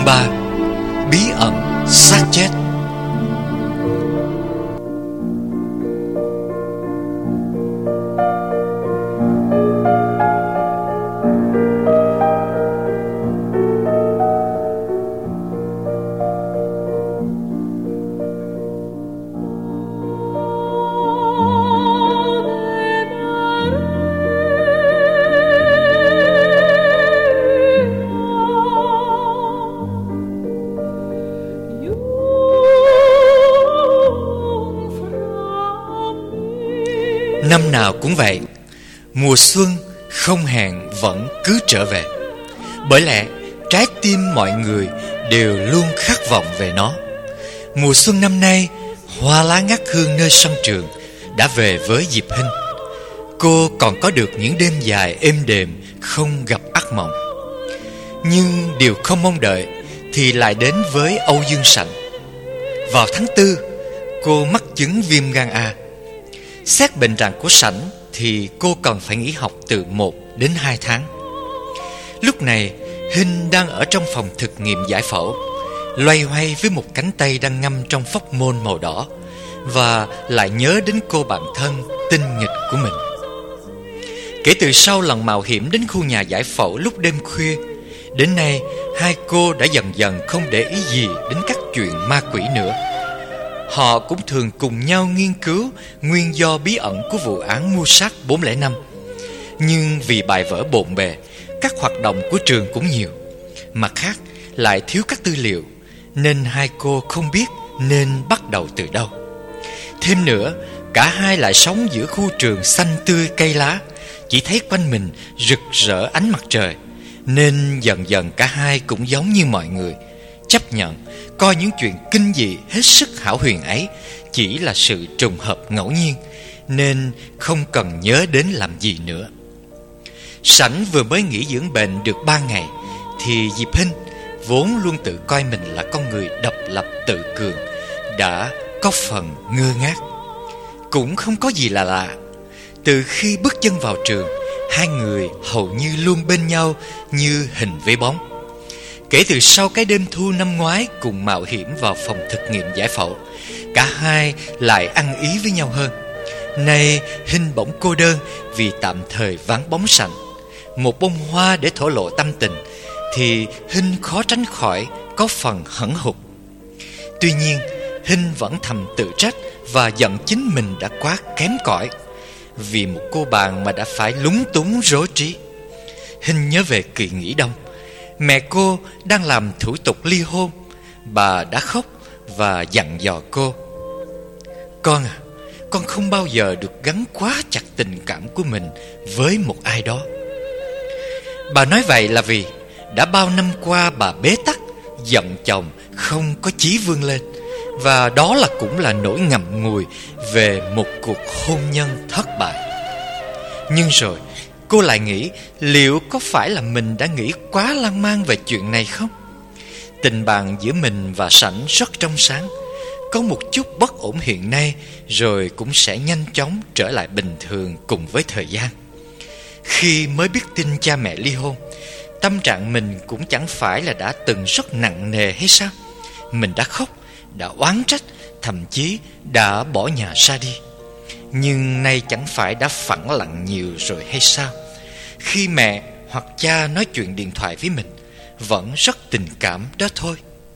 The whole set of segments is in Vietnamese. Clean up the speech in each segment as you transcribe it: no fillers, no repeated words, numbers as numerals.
3. Bí ẩn xác chết. Năm nào cũng vậy, mùa xuân không hẹn vẫn cứ trở về. Bởi lẽ trái tim mọi người đều luôn khát vọng về nó. Mùa xuân năm nay, hoa lá ngát hương nơi sân trường đã về với Diệp Hinh. Cô còn có được những đêm dài êm đềm không gặp ác mộng. Nhưng điều không mong đợi thì lại đến với Âu Dương Sảnh. Vào tháng 4, cô mắc chứng viêm gan A. Xét bệnh trạng của Sảnh thì cô cần phải nghỉ học từ 1 đến 2 tháng. Lúc này, Hinh đang ở trong phòng thực nghiệm giải phẫu, loay hoay với một cánh tay đang ngâm trong phóc môn màu đỏ, và lại nhớ đến cô bạn thân tinh nghịch của mình. Kể từ sau lần mạo hiểm đến khu nhà giải phẫu lúc đêm khuya, đến nay hai cô đã dần dần không để ý gì đến các chuyện ma quỷ nữa. Họ cũng thường cùng nhau nghiên cứu nguyên do bí ẩn của vụ án mưu sát 405. Nhưng vì bài vở bộn bề, các hoạt động của trường cũng nhiều, mặt khác lại thiếu các tư liệu, nên hai cô không biết nên bắt đầu từ đâu. Thêm nữa, cả hai lại sống giữa khu trường xanh tươi cây lá, chỉ thấy quanh mình rực rỡ ánh mặt trời, nên dần dần cả hai cũng giống như mọi người, chấp nhận coi những chuyện kinh dị hết sức hão huyền ấy chỉ là sự trùng hợp ngẫu nhiên, nên không cần nhớ đến làm gì nữa. Sảnh vừa mới nghỉ dưỡng bệnh được 3 ngày thì Diệp Hinh, vốn luôn tự coi mình là con người độc lập tự cường, đã có phần ngơ ngác. Cũng không có gì là lạ. Từ khi bước chân vào trường, hai người hầu như luôn bên nhau như hình với bóng. Kể từ sau cái đêm thu năm ngoái cùng mạo hiểm vào phòng thực nghiệm giải phẫu, cả hai lại ăn ý với nhau hơn. Nay Hinh bỗng cô đơn vì tạm thời vắng bóng Sảnh, một bông hoa để thổ lộ tâm tình, thì Hinh khó tránh khỏi có phần hẫng hụt. Tuy nhiên, Hinh vẫn thầm tự trách và giận chính mình đã quá kém cỏi. Vì một cô bạn mà đã phải lúng túng rối trí. Hinh nhớ về kỳ nghỉ đông, mẹ cô đang làm thủ tục ly hôn. Bà đã khóc và dặn dò cô: "Con à, con không bao giờ được gắn quá chặt tình cảm của mình với một ai đó." Bà nói vậy là vì đã bao năm qua bà bế tắc, giận chồng không có chí vươn lên, và đó cũng là nỗi ngậm ngùi về một cuộc hôn nhân thất bại. Nhưng rồi cô lại nghĩ, liệu có phải là mình đã nghĩ quá lan man về chuyện này không? Tình bạn giữa mình và Sảnh rất trong sáng, có một chút bất ổn hiện nay, rồi cũng sẽ nhanh chóng trở lại bình thường cùng với thời gian. Khi mới biết tin cha mẹ ly hôn, tâm trạng mình cũng chẳng phải là đã từng rất nặng nề hay sao? Mình đã khóc, đã oán trách, thậm chí đã bỏ nhà ra đi. Nhưng nay chẳng phải đã phẳng lặng nhiều rồi hay sao? Khi mẹ hoặc cha nói chuyện điện thoại với mình, vẫn rất tình cảm đó thôi.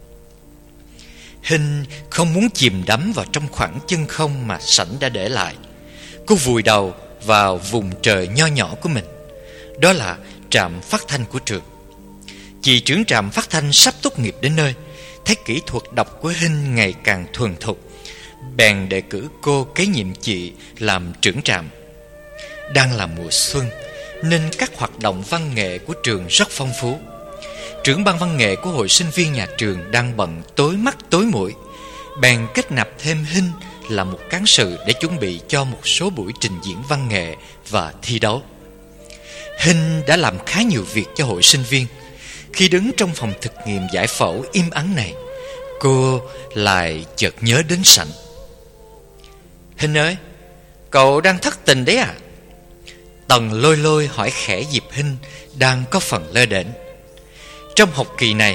Hinh không muốn chìm đắm vào trong khoảng chân không mà Sảnh đã để lại. Cô vùi đầu vào vùng trời nho nhỏ của mình, đó là trạm phát thanh của trường. Chị trưởng trạm phát thanh sắp tốt nghiệp đến nơi, thấy kỹ thuật đọc của Hinh ngày càng thuần thục, bèn đề cử cô kế nhiệm chị làm trưởng trạm. Đang là mùa xuân nên các hoạt động văn nghệ của trường rất phong phú. Trưởng ban văn nghệ của hội sinh viên nhà trường đang bận tối mắt tối mũi, bèn kết nạp thêm Hinh là một cán sự để chuẩn bị cho một số buổi trình diễn văn nghệ và thi đấu. Hinh đã làm khá nhiều việc cho hội sinh viên. Khi đứng trong phòng thực nghiệm giải phẫu im ắng này, cô lại chợt nhớ đến Sảnh. "Hinh ơi, cậu đang thất tình đấy à?" Tần lôi lôi hỏi khẽ Diệp Hinh đang có phần lơ đễnh. Trong học kỳ này,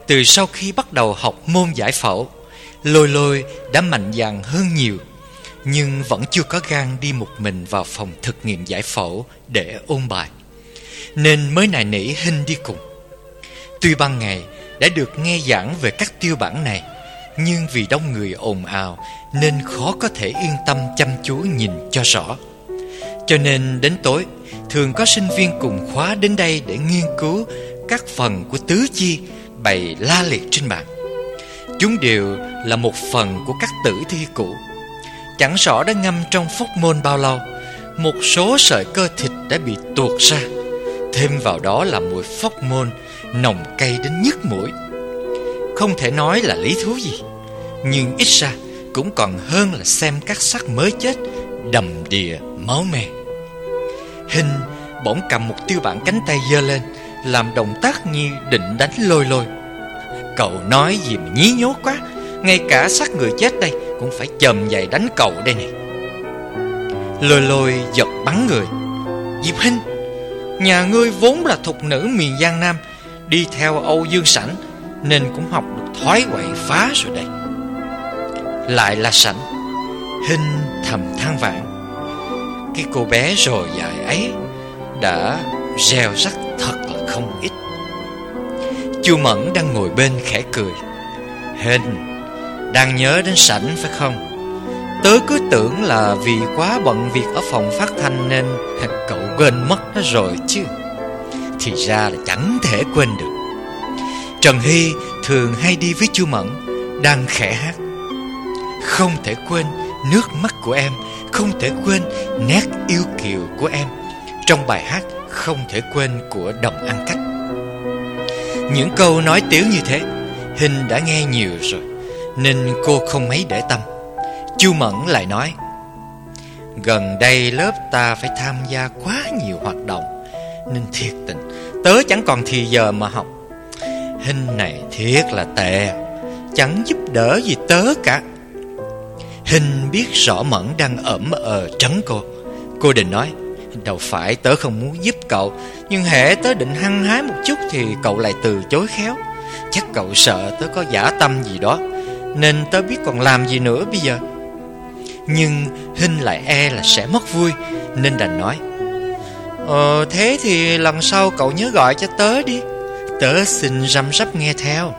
Từ sau khi bắt đầu học môn giải phẫu, Lôi Lôi đã mạnh dạn hơn nhiều, nhưng vẫn chưa có gan đi một mình vào phòng thực nghiệm giải phẫu để ôn bài, nên mới nài nỉ Hinh đi cùng. Tuy ban ngày đã được nghe giảng về các tiêu bản này, nhưng vì đông người ồn ào nên khó có thể yên tâm chăm chú nhìn cho rõ. Cho nên đến tối, thường có sinh viên cùng khóa đến đây để nghiên cứu các phần của tứ chi bày la liệt trên bàn. Chúng đều là một phần của các tử thi cũ, chẳng rõ đã ngâm trong phóc môn bao lâu. Một số sợi cơ thịt đã bị tuột ra, thêm vào đó là mùi phóc môn nồng cay đến nhức mũi. Không thể nói là lý thú gì, nhưng ít ra cũng còn hơn là xem các xác mới chết đầm đìa máu me. Hinh bỗng cầm một tiêu bản cánh tay giơ lên, làm động tác như định đánh Lôi Lôi. Cậu nói gì mà nhí nhố quá, ngay cả xác người chết đây cũng phải chồm dậy đánh cậu đây này. Lôi Lôi giật bắn người. Diệp Hinh, nhà ngươi vốn là thục nữ miền Giang Nam, đi theo Âu Dương Sảnh, nên cũng học được thói quậy phá rồi đây. Lại là Sảnh. Hinh thầm than vãn. Cái cô bé rồi dại ấy đã gieo rắc thật là không ít. Chu Mẫn đang ngồi bên khẽ cười. Hinh, đang nhớ đến Sảnh phải không? Tớ cứ tưởng là vì quá bận việc ở phòng phát thanh nên cậu quên mất nó rồi chứ. Thì ra là chẳng thể quên được. Trần Hy thường hay đi với Chu Mẫn, đang khẽ hát. Không thể quên nước mắt của em, không thể quên nét yêu kiều của em, trong bài hát Không thể quên của Đồng Ăn Cách. Những câu nói tiếu như thế Hinh đã nghe nhiều rồi, nên cô không mấy để tâm. Chu Mẫn lại nói, gần đây lớp ta phải tham gia quá nhiều hoạt động, nên thiệt tình tớ chẳng còn thì giờ mà học. Hinh này thiệt là tệ, chẳng giúp đỡ gì tớ cả. Hinh biết rõ Mẫn đang ẩm trấn cô. Cô định nói, đâu phải tớ không muốn giúp cậu, nhưng hễ tớ định hăng hái một chút thì cậu lại từ chối khéo. Chắc cậu sợ tớ có dã tâm gì đó, nên tớ biết còn làm gì nữa bây giờ. Nhưng Hinh lại e là sẽ mất vui, nên đành nói, thế thì lần sau cậu nhớ gọi cho tớ đi, tớ xin răm rắp nghe theo.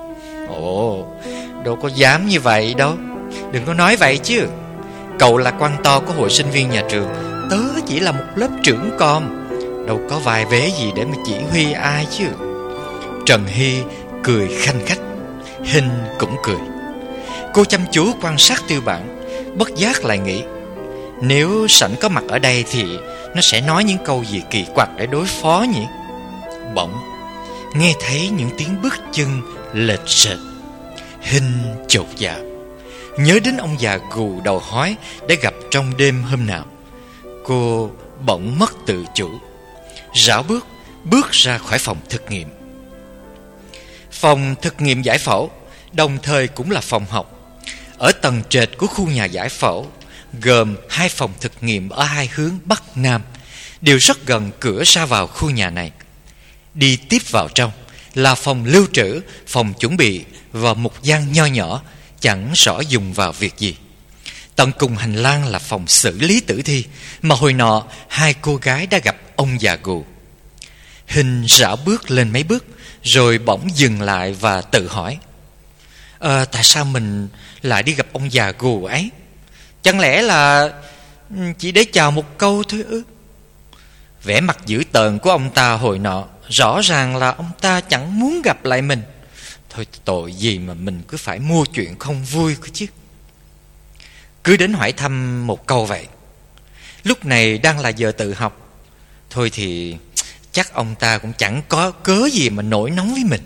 Ồ, đâu có dám như vậy đâu. Đừng có nói vậy chứ. Cậu là quan to của hội sinh viên nhà trường, tớ chỉ là một lớp trưởng com, đâu có vài vế gì để mà chỉ huy ai chứ. Trần Hy cười khanh khách. Hinh cũng cười. Cô chăm chú quan sát tiêu bản, bất giác lại nghĩ, nếu Sảnh có mặt ở đây thì nó sẽ nói những câu gì kỳ quặc để đối phó nhỉ. Bỗng nghe thấy những tiếng bước chân lệch sệt. Hinh chột dạ, nhớ đến ông già gù đầu hói đã gặp trong đêm hôm nào. Cô bỗng mất tự chủ, rảo bước ra khỏi phòng thực nghiệm. Phòng thực nghiệm giải phẫu đồng thời cũng là phòng học, ở tầng trệt của khu nhà giải phẫu, gồm 2 phòng thực nghiệm ở 2 hướng Bắc Nam, đều rất gần cửa ra vào khu nhà này. Đi tiếp vào trong là phòng lưu trữ, phòng chuẩn bị và một gian nho nhỏ, chẳng rõ dùng vào việc gì. Tận cùng hành lang là phòng xử lý tử thi, mà hồi nọ 2 cô gái đã gặp ông già gù. Hinh rảo bước lên mấy bước, rồi bỗng dừng lại và tự hỏi, tại sao mình lại đi gặp ông già gù ấy? Chẳng lẽ là chỉ để chào một câu thôi ư? Vẻ mặt dữ tợn của ông ta hồi nọ rõ ràng là ông ta chẳng muốn gặp lại mình. Thôi tội gì mà mình cứ phải mua chuyện không vui cơ chứ. Cứ đến hỏi thăm một câu vậy. Lúc này đang là giờ tự học, thôi thì chắc ông ta cũng chẳng có cớ gì mà nổi nóng với mình.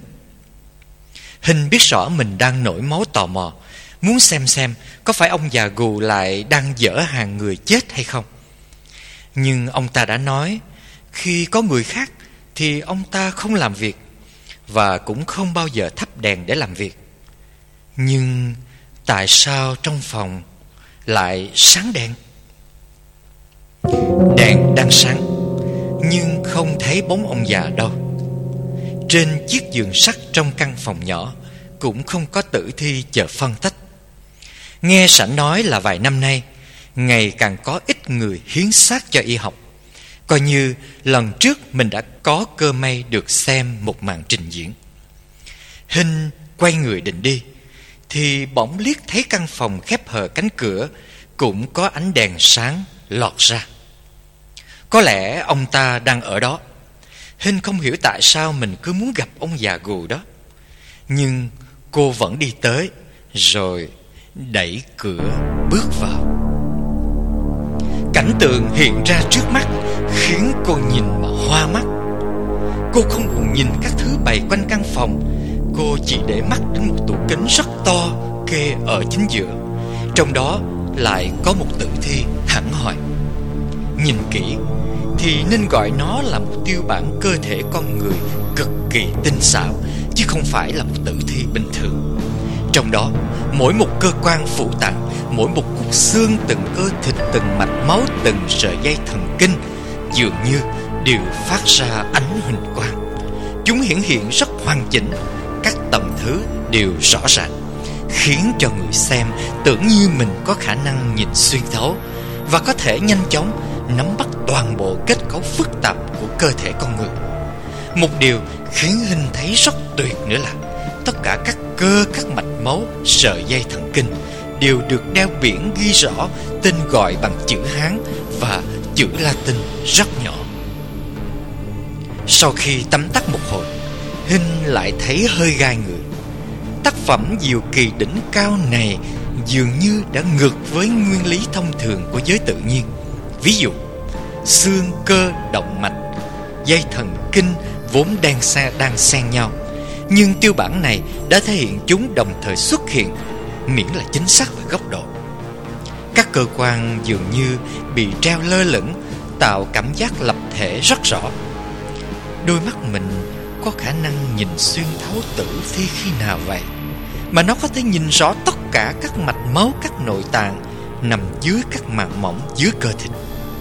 Hinh biết rõ mình đang nổi máu tò mò, muốn xem có phải ông già gù lại đang dở hàng người chết hay không. Nhưng ông ta đã nói, khi có người khác thì ông ta không làm việc, và cũng không bao giờ thắp đèn để làm việc. Nhưng tại sao trong phòng lại sáng đèn? Đèn đang sáng, nhưng không thấy bóng ông già đâu. trên chiếc giường sắt trong căn phòng nhỏ cũng không có tử thi chờ phân tách. Nghe sảnh nói là vài năm nay ngày càng có ít người hiến xác cho y học. Coi như lần trước mình đã có cơ may được xem một màn trình diễn. Hinh quay người định đi thì bỗng liếc thấy căn phòng khép hờ cánh cửa cũng có ánh đèn sáng lọt ra. Có lẽ ông ta đang ở đó. Hinh không hiểu tại sao mình cứ muốn gặp ông già gù đó. Nhưng cô vẫn đi tới rồi đẩy cửa bước vào. Cảnh tượng hiện ra trước mắt khiến cô nhìn mà hoa mắt. Cô không buồn nhìn các thứ bày quanh căn phòng. Cô chỉ để mắt đến một tủ kính rất to kê ở chính giữa. Trong đó lại có một tử thi hẳn hoi. Nhìn kỹ thì nên gọi nó là một tiêu bản cơ thể con người cực kỳ tinh xảo, chứ không phải là một tử thi bình thường. Trong đó mỗi một cơ quan phủ tạng, mỗi một cục xương, từng cơ thịt, từng mạch máu, từng sợi dây thần kinh dường như đều phát ra ánh huỳnh quang. Chúng hiển hiện rất hoàn chỉnh, các tầng thứ đều rõ ràng, khiến cho người xem tưởng như mình có khả năng nhìn xuyên thấu và có thể nhanh chóng nắm bắt toàn bộ kết cấu phức tạp của cơ thể con người. Một điều khiến Hinh thấy rất tuyệt nữa là tất cả các cơ, các mạch máu, sợi dây thần kinh đều được đeo biển ghi rõ tên gọi bằng chữ Hán và chữ Latin rất nhỏ. Sau khi tắm tắt một hồi, Hinh lại thấy hơi gai người. Tác phẩm diệu kỳ đỉnh cao này dường như đã ngược với nguyên lý thông thường của giới tự nhiên. Ví dụ, xương cơ động mạch, dây thần kinh vốn đang xen nhau, nhưng tiêu bản này đã thể hiện chúng đồng thời xuất hiện, miễn là chính xác về góc độ. Các cơ quan dường như bị treo lơ lửng, tạo cảm giác lập thể rất rõ. Đôi mắt mình có khả năng nhìn xuyên thấu tử thi khi nào vậy, mà nó có thể nhìn rõ tất cả các mạch máu, các nội tạng nằm dưới các màng mỏng dưới cơ thịt.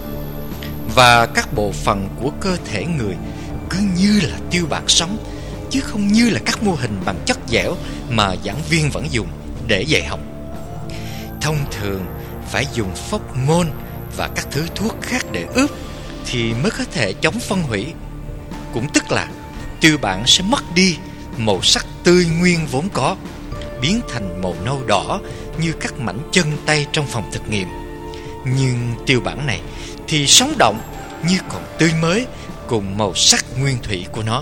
Và các bộ phận của cơ thể người cứ như là tiêu bản sống, chứ không như là các mô hình bằng chất dẻo mà giảng viên vẫn dùng để dạy học. Thông thường phải dùng phóc môn và các thứ thuốc khác để ướp thì mới có thể chống phân hủy. Cũng tức là tiêu bản sẽ mất đi màu sắc tươi nguyên vốn có, biến thành màu nâu đỏ như các mảnh chân tay trong phòng thực nghiệm. Nhưng tiêu bản này thì sống động như còn tươi mới, cùng màu sắc nguyên thủy của nó.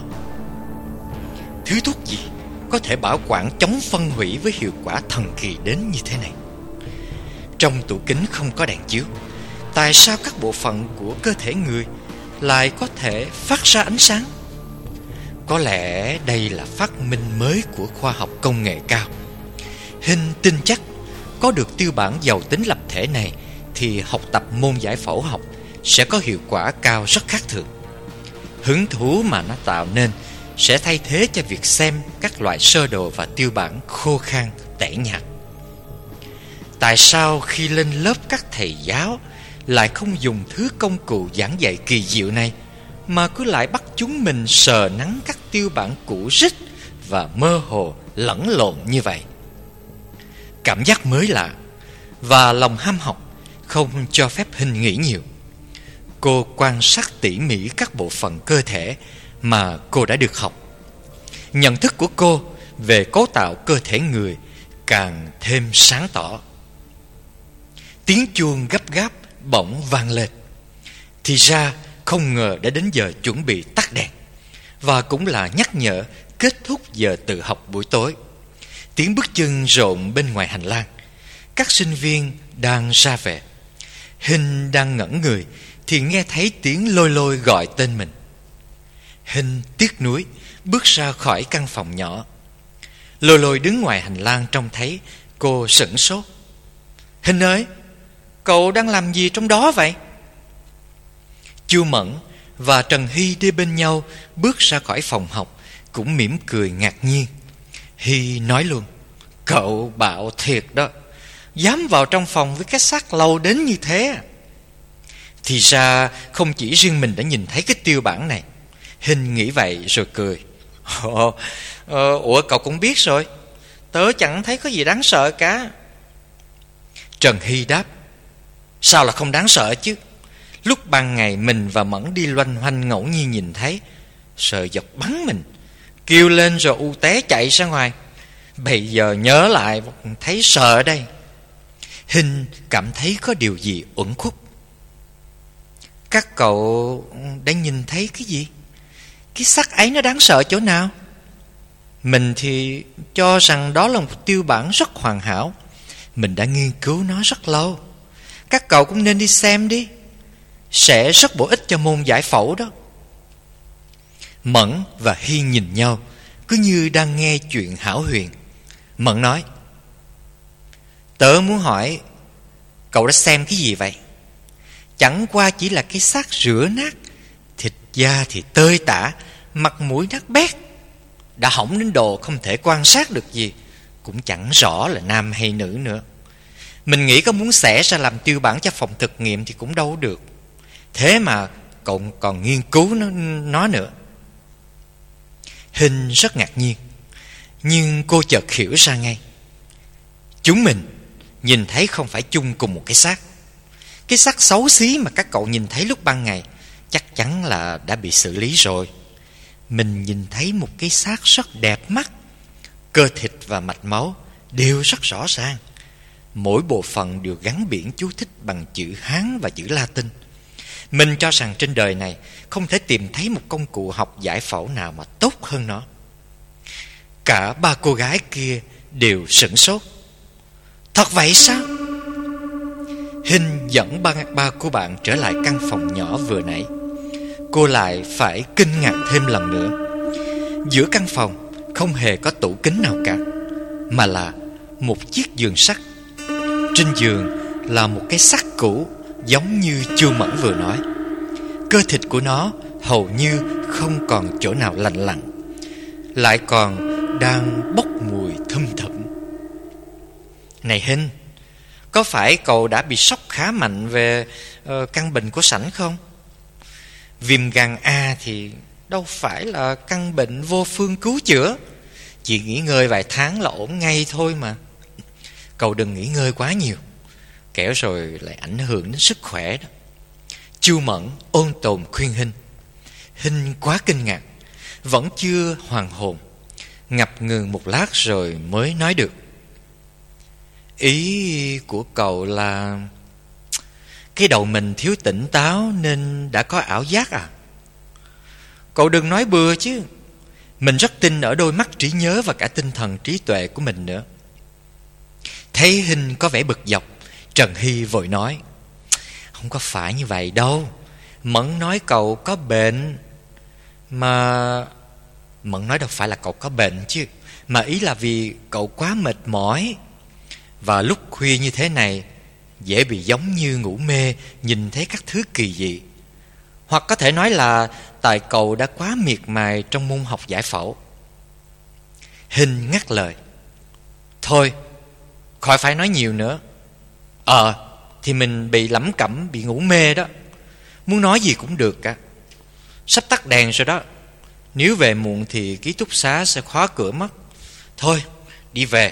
Thứ thuốc gì có thể bảo quản chống phân hủy với hiệu quả thần kỳ đến như thế này? Trong tủ kính không có đèn chiếu, tại sao các bộ phận của cơ thể người lại có thể phát ra ánh sáng? Có lẽ đây là phát minh mới của khoa học công nghệ cao. Hinh tin chắc có được tiêu bản giàu tính lập thể này thì học tập môn giải phẫu học sẽ có hiệu quả cao rất khác thường. Hứng thú mà nó tạo nên sẽ thay thế cho việc xem các loại sơ đồ và tiêu bản khô khan, tẻ nhạt. Tại sao khi lên lớp các thầy giáo lại không dùng thứ công cụ giảng dạy kỳ diệu này, mà cứ lại bắt chúng mình sờ nắn các tiêu bản cũ rích và mơ hồ lẫn lộn như vậy? Cảm giác mới lạ và lòng ham học không cho phép Hinh nghĩ nhiều. Cô quan sát tỉ mỉ các bộ phận cơ thể mà cô đã được học. Nhận thức của cô về cấu tạo cơ thể người càng thêm sáng tỏ. Tiếng chuông gấp gáp bỗng vang lên. Thì ra không ngờ đã đến giờ chuẩn bị tắt đèn, và cũng là nhắc nhở kết thúc giờ tự học buổi tối. Tiếng bước chân rộn bên ngoài hành lang. Các sinh viên đang ra về. Hinh đang ngẩn người thì nghe thấy tiếng Lôi Lôi gọi tên mình. Hinh tiếc nuối bước ra khỏi căn phòng nhỏ. Lôi Lôi đứng ngoài hành lang trông thấy cô sửng sốt. Hinh ơi, cậu đang làm gì trong đó vậy? Chu Mẫn và Trần Hy đi bên nhau bước ra khỏi phòng học, cũng mỉm cười ngạc nhiên. Hy nói luôn: Cậu bạo thiệt đó, dám vào trong phòng với cái xác lâu đến như thế. Thì ra không chỉ riêng mình đã nhìn thấy cái tiêu bản này. Hinh nghĩ vậy rồi cười. Ủa cậu cũng biết rồi. Tớ chẳng thấy có gì đáng sợ cả. Trần Hy đáp: Sao là không đáng sợ chứ? Lúc ban ngày mình và Mẫn đi loanh hoanh ngẫu nhiên nhìn thấy, sợ giật bắn mình, kêu lên rồi u té chạy ra ngoài. Bây giờ nhớ lại thấy sợ đây. Hinh cảm thấy có điều gì uẩn khuất. Các cậu đã nhìn thấy cái gì? Cái xác ấy nó đáng sợ chỗ nào? Mình thì cho rằng đó là một tiêu bản rất hoàn hảo. Mình đã nghiên cứu nó rất lâu. Các cậu cũng nên đi xem đi, sẽ rất bổ ích cho môn giải phẫu đó. Mẫn và Hy nhìn nhau, cứ như đang nghe chuyện hão huyền. Mẫn nói: Tớ muốn hỏi, cậu đã xem cái gì vậy? Chẳng qua chỉ là cái xác rữa nát, thịt da thì tơi tả, mặt mũi nát bét, đã hỏng đến độ không thể quan sát được gì, cũng chẳng rõ là nam hay nữ nữa. Mình nghĩ có muốn xẻ ra làm tiêu bản cho phòng thực nghiệm thì cũng đâu được. Thế mà cậu còn nghiên cứu nó nữa. Hinh rất ngạc nhiên, nhưng cô chợt hiểu ra ngay. Chúng mình nhìn thấy không phải chung cùng một cái xác. Cái xác xấu xí mà các cậu nhìn thấy lúc ban ngày chắc chắn là đã bị xử lý rồi. Mình nhìn thấy một cái xác rất đẹp mắt. Cơ thịt và mạch máu đều rất rõ ràng. Mỗi bộ phận đều gắn biển chú thích bằng chữ Hán và chữ Latin. Mình cho rằng trên đời này không thể tìm thấy một công cụ học giải phẫu nào mà tốt hơn nó. Cả ba cô gái kia đều sửng sốt. Thật vậy sao? Hinh dẫn ba cô bạn trở lại căn phòng nhỏ vừa nãy. Cô lại phải kinh ngạc thêm lần nữa. Giữa căn phòng không hề có tủ kính nào cả, mà là một chiếc giường sắt. Trên giường là một cái xác cũ, giống như Chu Mẫn vừa nói. Cơ thịt của nó hầu như không còn chỗ nào lành lặn, lại còn đang bốc mùi thum thủm. Này Hinh, có phải cậu đã bị sốc khá mạnh về căn bệnh của Sảnh không? Viêm gan A thì đâu phải là căn bệnh vô phương cứu chữa, chỉ nghỉ ngơi vài tháng là ổn ngay thôi mà. Cậu đừng nghỉ ngơi quá nhiều, kẻo rồi lại ảnh hưởng đến sức khỏe đó. Chu Mẫn ôn tồn khuyên Hinh. Hinh quá kinh ngạc, vẫn chưa hoàn hồn, ngập ngừng một lát rồi mới nói được. Ý của cậu là cái đầu mình thiếu tỉnh táo nên đã có ảo giác à? Cậu đừng nói bừa chứ. Mình rất tin ở đôi mắt trí nhớ và cả tinh thần trí tuệ của mình nữa. Thấy Hinh có vẻ bực dọc, Trần Hy vội nói: Không có phải như vậy đâu. Mẫn nói cậu có bệnh. Mà Mẫn nói đâu phải là cậu có bệnh chứ, mà ý là vì cậu quá mệt mỏi. Và lúc khuya như thế này dễ bị giống như ngủ mê, nhìn thấy các thứ kỳ dị. Hoặc có thể nói là tại cậu đã quá miệt mài trong môn học giải phẫu. Hinh ngắt lời: Thôi, khỏi phải nói nhiều nữa. Thì mình bị lẩm cẩm, bị ngủ mê đó. Muốn nói gì cũng được cả. Sắp tắt đèn rồi đó. Nếu về muộn thì ký túc xá sẽ khóa cửa mất. Thôi, đi về.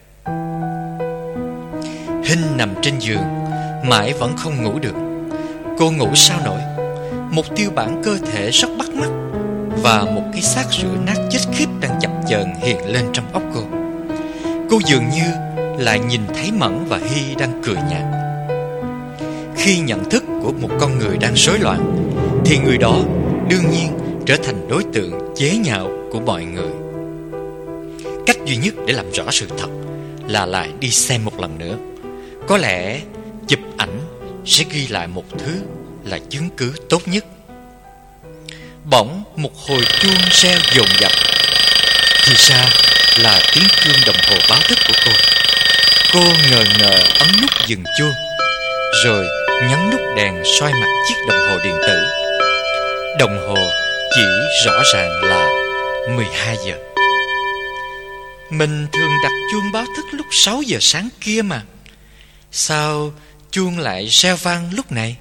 Hinh nằm trên giường, mãi vẫn không ngủ được. Cô ngủ sao nổi. Một tiêu bản cơ thể rất bắt mắt và một cái xác rữa nát chết khiếp đang chập chờn hiện lên trong óc cô. Cô dường như lại nhìn thấy Mẫn và Hy đang cười nhạt. Khi nhận thức của một con người đang rối loạn thì người đó đương nhiên trở thành đối tượng chế nhạo của mọi người. Cách duy nhất để làm rõ sự thật là lại đi xem một lần nữa. Có lẽ chụp ảnh sẽ ghi lại một thứ là chứng cứ tốt nhất. Bỗng một hồi chuông reo dồn dập. Thì ra là tiếng chuông đồng hồ báo thức của cô. Cô ngờ ngợ ấn nút dừng chuông, rồi nhấn nút đèn soi mặt chiếc đồng hồ điện tử. Đồng hồ chỉ rõ ràng là 12 giờ. Mình thường đặt chuông báo thức lúc 6 giờ sáng kia mà. Sao chuông lại reo vang lúc này?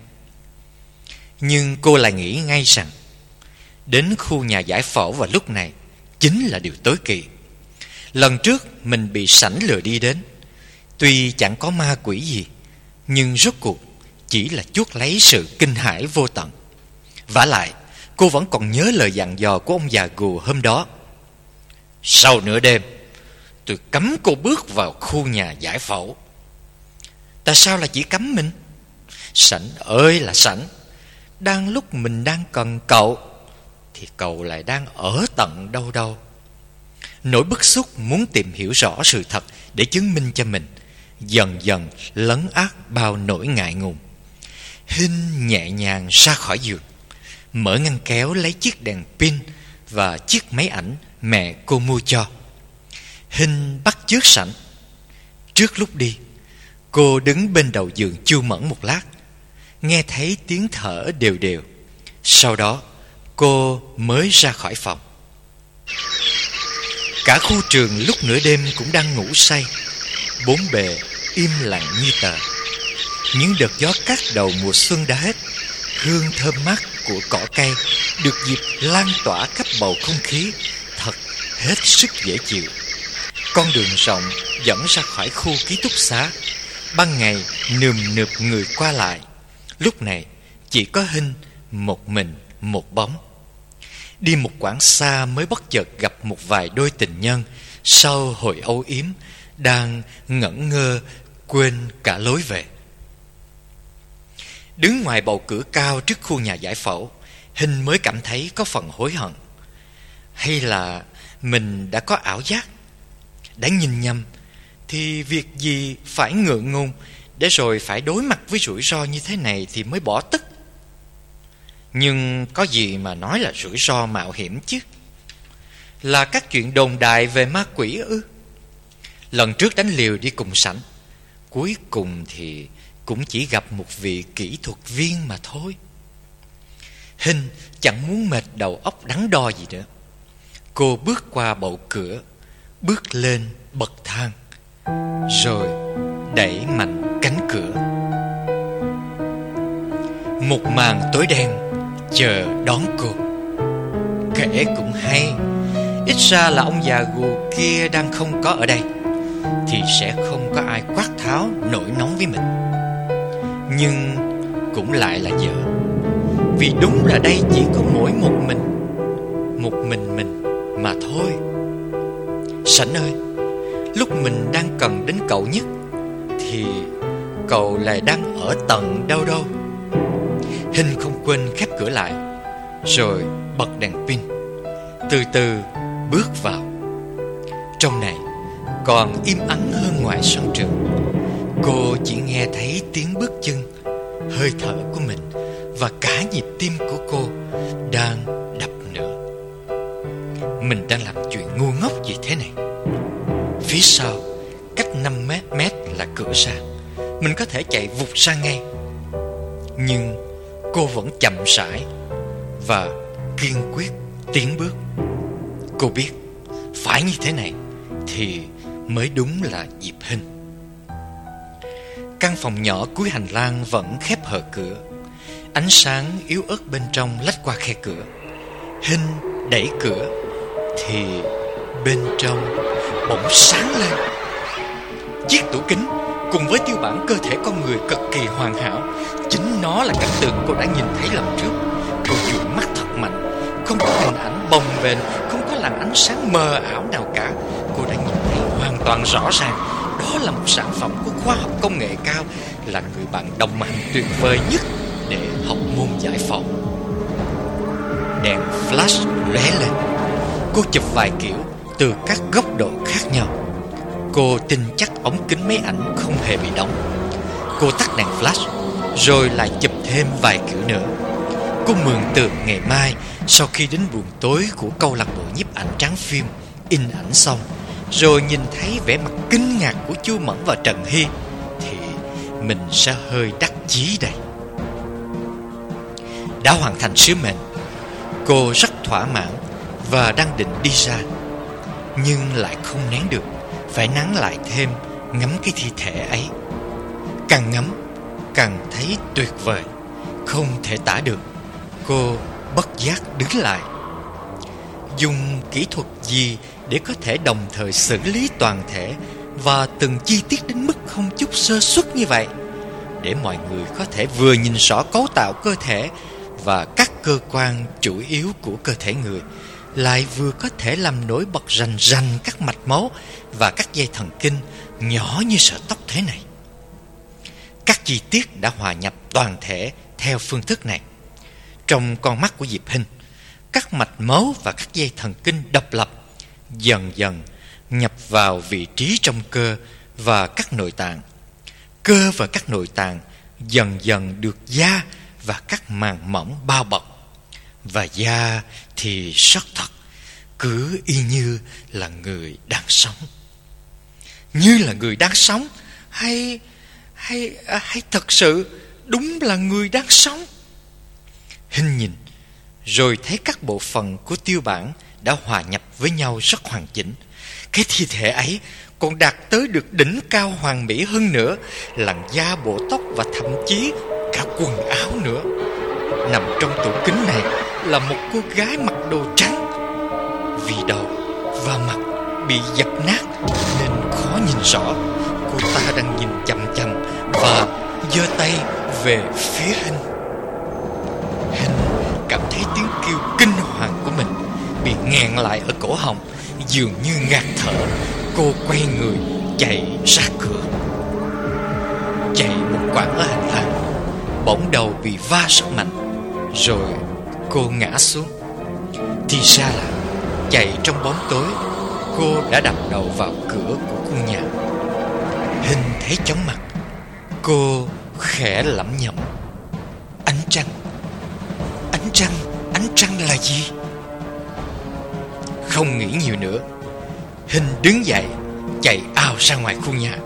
Nhưng cô lại nghĩ ngay rằng đến khu nhà giải phẫu vào lúc này chính là điều tối kỵ. Lần trước mình bị sảnh lừa đi đến, tuy chẳng có ma quỷ gì, nhưng rốt cuộc chỉ là chuốc lấy sự kinh hãi vô tận. Vả lại, cô vẫn còn nhớ lời dặn dò của ông già gù hôm đó: sau nửa đêm, tôi cấm cô bước vào khu nhà giải phẫu. Tại sao là chỉ cấm mình? Sảnh ơi là sảnh, đang lúc mình đang cần cậu thì cậu lại đang ở tận đâu đâu. Nỗi bức xúc muốn tìm hiểu rõ sự thật để chứng minh cho mình dần dần lấn át bao nỗi ngại ngùng. Hinh nhẹ nhàng ra khỏi giường, mở ngăn kéo lấy chiếc đèn pin và chiếc máy ảnh mẹ cô mua cho. Hinh bắt chước sảnh. Trước lúc đi, cô đứng bên đầu giường chu mẫn một lát, nghe thấy tiếng thở đều đều. Sau đó cô mới ra khỏi phòng. Cả khu trường lúc nửa đêm cũng đang ngủ say, bốn bề im lặng như tờ. Những đợt gió cát đầu mùa xuân đã hết, hương thơm mát của cỏ cây được dịp lan tỏa khắp bầu không khí, thật hết sức dễ chịu. Con đường rộng dẫn ra khỏi khu ký túc xá. Ban ngày nườm nượp người qua lại, lúc này chỉ có Hinh một mình một bóng. Đi một quãng xa mới bất chợt gặp một vài đôi tình nhân sau hồi âu yếm đang ngẩn ngơ quên cả lối về. Đứng ngoài bầu cửa cao trước khu nhà giải phẫu, Hinh mới cảm thấy có phần hối hận. Hay là mình đã có ảo giác, đã nhìn nhầm, thì việc gì phải ngượng ngùng để rồi phải đối mặt với rủi ro như thế này thì mới bỏ tức. Nhưng có gì mà nói là rủi ro mạo hiểm chứ? Là các chuyện đồn đại về ma quỷ ư? Lần trước đánh liều đi cùng sảnh, cuối cùng thì cũng chỉ gặp một vị kỹ thuật viên mà thôi. Hinh chẳng muốn mệt đầu óc đắn đo gì nữa. Cô bước qua bậu cửa, bước lên bậc thang, rồi đẩy mạnh cánh cửa. Một màn tối đen chờ đón cô. Kể cũng hay, ít ra là ông già gù kia đang không có ở đây, thì sẽ không có ai quát tháo nổi nóng với mình. Nhưng cũng lại là dở, vì đúng là đây chỉ có mỗi một mình mà thôi. Sảnh ơi, lúc mình đang cần đến cậu nhất thì cậu lại đang ở tận đâu đâu. Hinh không quên khép cửa lại, rồi bật đèn pin, từ từ bước vào. Trong này còn im ắng hơn ngoài sân trường. Cô chỉ nghe thấy tiếng bước chân, hơi thở của mình và cả nhịp tim của cô đang đập nữa. Mình đang làm chuyện ngu ngốc gì thế này? Phía sau, cách 5 mét là cửa ra, mình có thể chạy vụt ra ngay. Nhưng cô vẫn chậm rãi và kiên quyết tiến bước. Cô biết phải như thế này thì mới đúng là Diệp Hinh. Căn phòng nhỏ cuối hành lang vẫn khép hờ cửa. Ánh sáng yếu ớt bên trong lách qua khe cửa. Hinh đẩy cửa thì bên trong bỗng sáng lên. Chiếc tủ kính cùng với tiêu bản cơ thể con người cực kỳ hoàn hảo, chính nó là cảnh tượng cô đã nhìn thấy lần trước. Cô dụi mắt thật mạnh, không có hình ảnh bồng bềnh, không có làn ánh sáng mờ ảo nào cả. Cô đã nhìn thấy hoàn toàn rõ ràng, đó là một sản phẩm của khoa học công nghệ cao, là người bạn đồng hành tuyệt vời nhất để học môn giải phẫu. Đèn flash lóe lên. Cô chụp vài kiểu từ các góc độ khác nhau. Cô tin chắc ống kính máy ảnh không hề bị đóng. Cô tắt đèn flash, rồi lại chụp thêm vài kiểu nữa. Cô mường tượng ngày mai, sau khi đến buồng tối của câu lạc bộ nhiếp ảnh Tráng Phim in ảnh xong, rồi nhìn thấy vẻ mặt kinh ngạc của Chu Mẫn và Trần Hy, thì mình sẽ hơi đắc chí đây. Đã hoàn thành sứ mệnh. Cô rất thỏa mãn và đang định đi ra, nhưng lại không nén được, phải nán lại thêm ngắm cái thi thể ấy. Càng ngắm càng thấy tuyệt vời, không thể tả được. Cô bất giác đứng lại. dùng kỹ thuật gì để có thể đồng thời xử lý toàn thể và từng chi tiết đến mức không chút sơ suất như vậy, để mọi người có thể vừa nhìn rõ cấu tạo cơ thể và các cơ quan chủ yếu của cơ thể người, lại vừa có thể làm nổi bật rành rành các mạch máu và các dây thần kinh nhỏ như sợi tóc thế này. Các chi tiết đã hòa nhập toàn thể theo phương thức này. Trong con mắt của Diệp Hinh, các mạch máu và các dây thần kinh độc lập dần dần nhập vào vị trí trong cơ và các nội tạng. Cơ và các nội tạng dần dần được da và các màng mỏng bao bọc. Và da thì rất thật, cứ y như là người đang sống. Như là người đang sống hay thật sự đúng là người đang sống? Hinh nhìn rồi thấy các bộ phận của Tiêu Bản đã hòa nhập với nhau rất hoàn chỉnh. Cái thi thể ấy còn đạt tới được đỉnh cao hoàn mỹ hơn nữa, làn da, bộ tóc và thậm chí cả quần áo nữa. Nằm trong tủ kính này là một cô gái mặc đồ trắng. Vì đầu và mặt bị dập nát nên khó nhìn rõ. Cô ta đang nhìn chằm chằm và giơ tay về phía Hinh. Hinh cảm thấy tiếng kêu kinh hoàng của mình bị nghẹn lại ở cổ họng, dường như ngạt thở. Cô quay người chạy ra cửa. Chạy một quãng ở hành lang, bỗng đầu bị va rất mạnh, rồi cô ngã xuống. Thì ra là chạy trong bóng tối, cô đã đập đầu vào cửa của khu nhà. Hinh thấy chóng mặt. Cô khẽ lẩm nhẩm: ánh trăng, ánh trăng, ánh trăng là gì? Không nghĩ nhiều nữa, Hinh đứng dậy chạy ào ra ngoài khu nhà.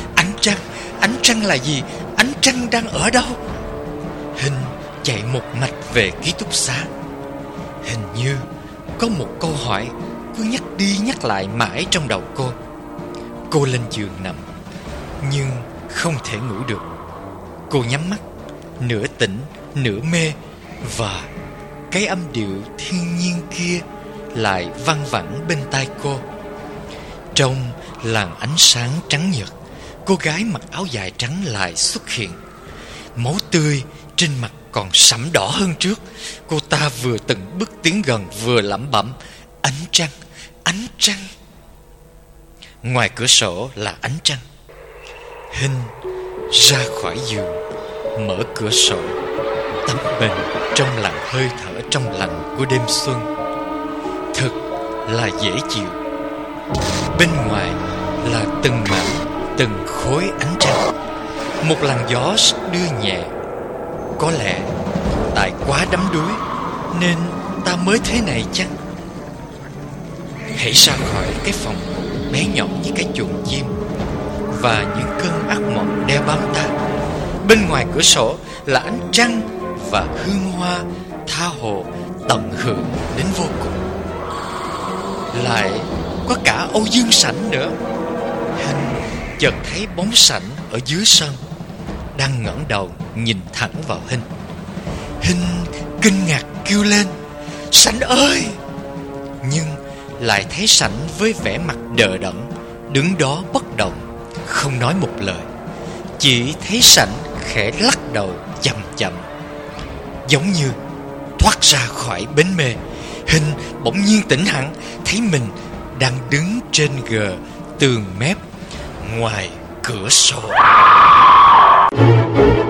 Ánh trăng là gì? Ánh trăng đang ở đâu? Hinh chạy một mạch về ký túc xá. Hình như có một câu hỏi cứ nhắc đi nhắc lại mãi trong đầu cô. Cô lên giường nằm nhưng không thể ngủ được. Cô nhắm mắt, nửa tỉnh nửa mê, và cái âm điệu thiên nhiên kia lại văng vẳng bên tai cô. Trong làn ánh sáng trắng nhợt, cô gái mặc áo dài trắng lại xuất hiện. Máu tươi trên mặt còn sẫm đỏ hơn trước. Cô ta vừa từng bước tiến gần vừa lẩm bẩm: ánh trăng, ánh trăng. Ngoài cửa sổ là ánh trăng. Hinh ra khỏi giường, mở cửa sổ, tắm mình trong làn hơi thở trong lành của đêm xuân. Thật là dễ chịu. Bên ngoài là từng mảng, từng khối ánh trăng. Một làn gió đưa nhẹ. Có lẽ tại quá đắm đuối nên ta mới thế này chăng? Hãy ra khỏi cái phòng ngủ bé nhỏ như cái chuồng chim và những cơn ác mộng đeo bám ta. Bên ngoài cửa sổ là ánh trăng và hương hoa tha hồ tận hưởng đến vô cùng. Lại có cả Âu Dương Sảnh nữa. Hinh chợt thấy bóng Sảnh ở dưới sân, đang ngẩng đầu nhìn thẳng vào Hinh. Hinh kinh ngạc kêu lên: Sảnh ơi! Nhưng lại thấy Sảnh với vẻ mặt đờ đẫn đứng đó bất động, không nói một lời. Chỉ thấy Sảnh khẽ lắc đầu chậm chậm, giống như thoát ra khỏi bến mê. Hinh bỗng nhiên tỉnh hẳn, thấy mình đang đứng trên gờ tường mép ngoài cửa sổ.